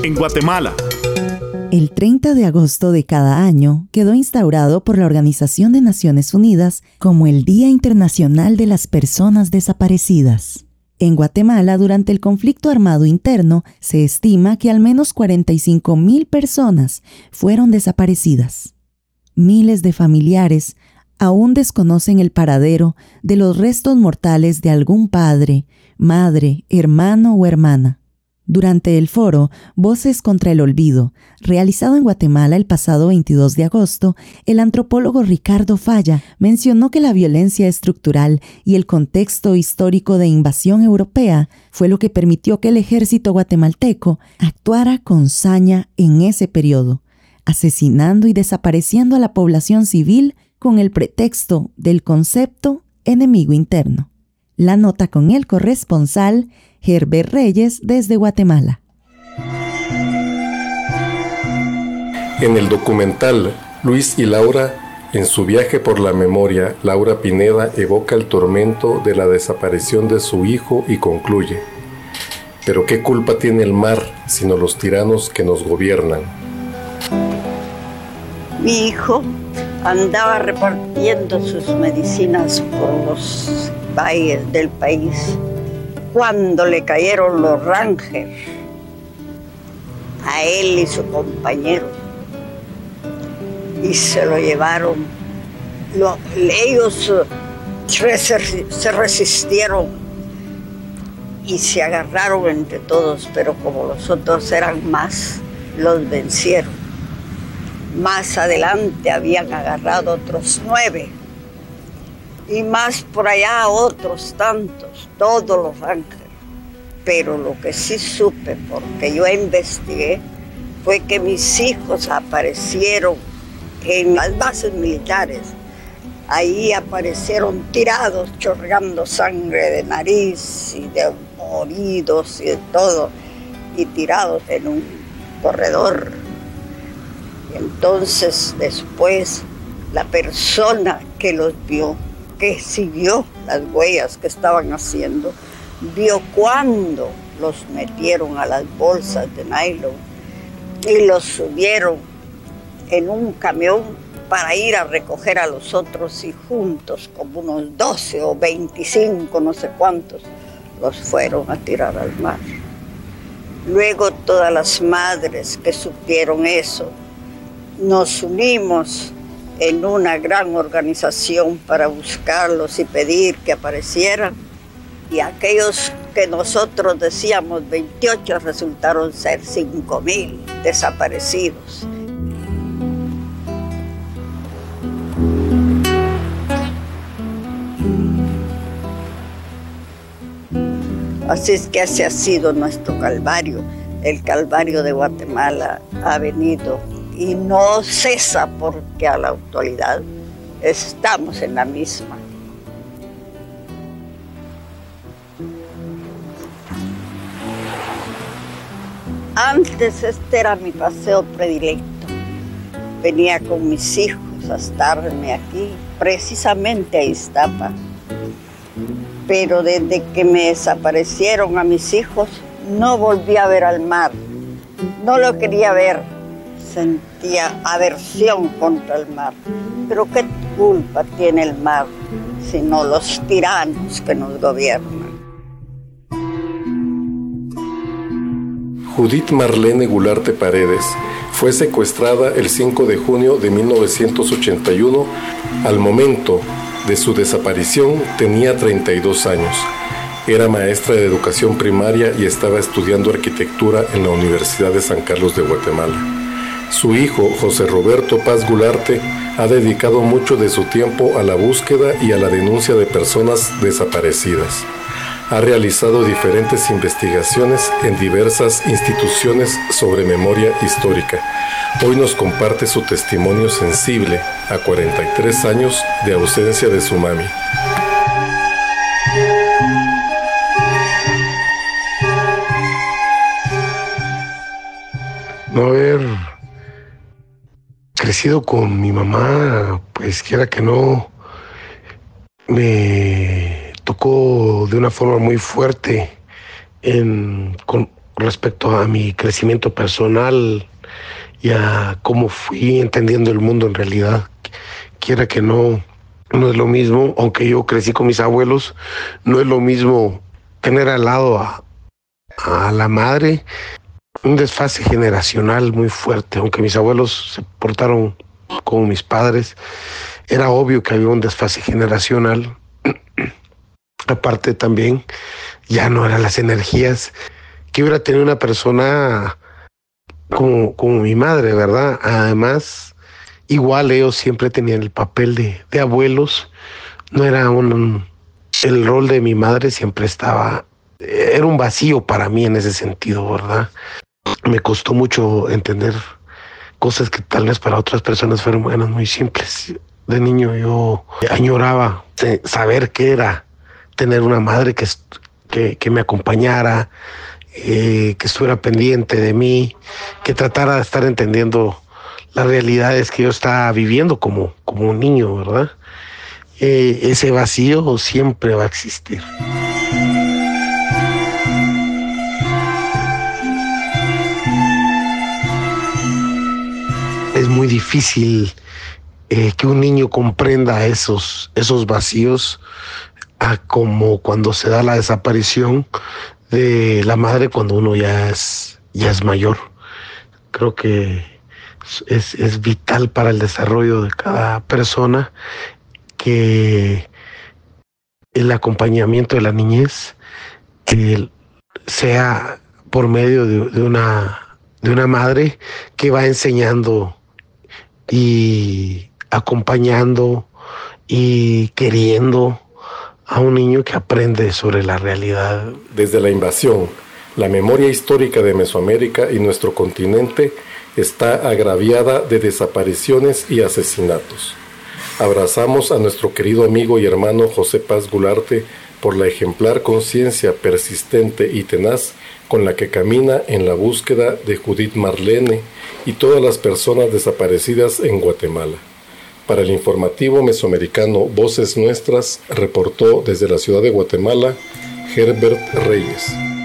en Guatemala. El 30 de agosto de cada año quedó instaurado por la Organización de Naciones Unidas como el Día Internacional de las Personas Desaparecidas. En Guatemala, durante el conflicto armado interno, se estima que al menos 45,000 personas fueron desaparecidas. Miles de familiares aún desconocen el paradero de los restos mortales de algún padre, madre, hermano o hermana. Durante el foro Voces contra el Olvido, realizado en Guatemala el pasado 22 de agosto, el antropólogo Ricardo Falla mencionó que la violencia estructural y el contexto histórico de invasión europea fue lo que permitió que el ejército guatemalteco actuara con saña en ese periodo, asesinando y desapareciendo a la población civil con el pretexto del concepto enemigo interno. La nota con el corresponsal Herbert Reyes desde Guatemala. En el documental Luis y Laura, en su viaje por la memoria, Laura Pineda evoca el tormento de la desaparición de su hijo y concluye: ¿pero qué culpa tiene el mar sino los tiranos que nos gobiernan? Mi hijo andaba repartiendo sus medicinas por los valles del país cuando le cayeron los Rangers a él y su compañero y se lo llevaron. Ellos se resistieron y se agarraron entre todos, pero como los otros eran más, los vencieron. Más adelante habían agarrado otros 9 y más por allá otros tantos, todos los Rangers. Pero lo que sí supe, porque yo investigué, fue que mis hijos aparecieron en las bases militares. Ahí aparecieron tirados, chorreando sangre de nariz y de oídos y de todo, y tirados en un corredor. Entonces después la persona que los vio, que siguió las huellas que estaban haciendo, vio cuando los metieron a las bolsas de nylon y los subieron en un camión para ir a recoger a los otros, y juntos, como unos 12 o 25, no sé cuántos, los fueron a tirar al mar. Luego todas las madres que supieron eso, nos unimos en una gran organización para buscarlos y pedir que aparecieran. Y aquellos que nosotros decíamos 28 resultaron ser 5,000 desaparecidos. Así es que ese ha sido nuestro calvario. El calvario de Guatemala ha venido y no cesa, porque a la actualidad estamos en la misma. Antes este era mi paseo predilecto. Venía con mis hijos a estarme aquí, precisamente a Iztapa. Pero desde que me desaparecieron a mis hijos, no volví a ver al mar. No lo quería ver. Sentía aversión contra el mar. Pero ¿qué culpa tiene el mar sino los tiranos que nos gobiernan? Judith Marlene Gularte Paredes fue secuestrada el 5 de junio de 1981. Al momento de su desaparición tenía 32 años. Era maestra de educación primaria y estaba estudiando arquitectura en la Universidad de San Carlos de Guatemala. Su hijo, José Roberto Paz Gularte, ha dedicado mucho de su tiempo a la búsqueda y a la denuncia de personas desaparecidas. Ha realizado diferentes investigaciones en diversas instituciones sobre memoria histórica. Hoy nos comparte su testimonio sensible a 43 años de ausencia de su mami. No haber crecido con mi mamá, pues quiera que no, me tocó de una forma muy fuerte respecto a mi crecimiento personal y a cómo fui entendiendo el mundo en realidad. Quiera que no es lo mismo, aunque yo crecí con mis abuelos, no es lo mismo tener al lado a la madre. Un desfase generacional muy fuerte, aunque mis abuelos se portaron como mis padres, era obvio que había un desfase generacional. Aparte también, ya no eran las energías que hubiera tenido una persona como mi madre, ¿verdad? Además, igual ellos siempre tenían el papel de abuelos. No era el rol de mi madre siempre era un vacío para mí en ese sentido, ¿verdad? Me costó mucho entender cosas que tal vez para otras personas eran muy simples. De niño yo añoraba saber qué era tener una madre que me acompañara, que estuviera pendiente de mí, que tratara de estar entendiendo las realidades que yo estaba viviendo como un niño, ¿verdad? Ese vacío siempre va a existir. Es muy difícil que un niño comprenda esos vacíos, como cuando se da la desaparición de la madre cuando uno ya es mayor. Creo que es vital para el desarrollo de cada persona que el acompañamiento de la niñez sea por medio de una madre que va enseñando y acompañando y queriendo a un niño que aprende sobre la realidad. Desde la invasión, la memoria histórica de Mesoamérica y nuestro continente está agraviada de desapariciones y asesinatos. Abrazamos a nuestro querido amigo y hermano José Paz Gularte por la ejemplar conciencia persistente y tenaz con la que camina en la búsqueda de Judith Marlene y todas las personas desaparecidas en Guatemala. Para el informativo mesoamericano Voces Nuestras, reportó desde la ciudad de Guatemala Herbert Reyes.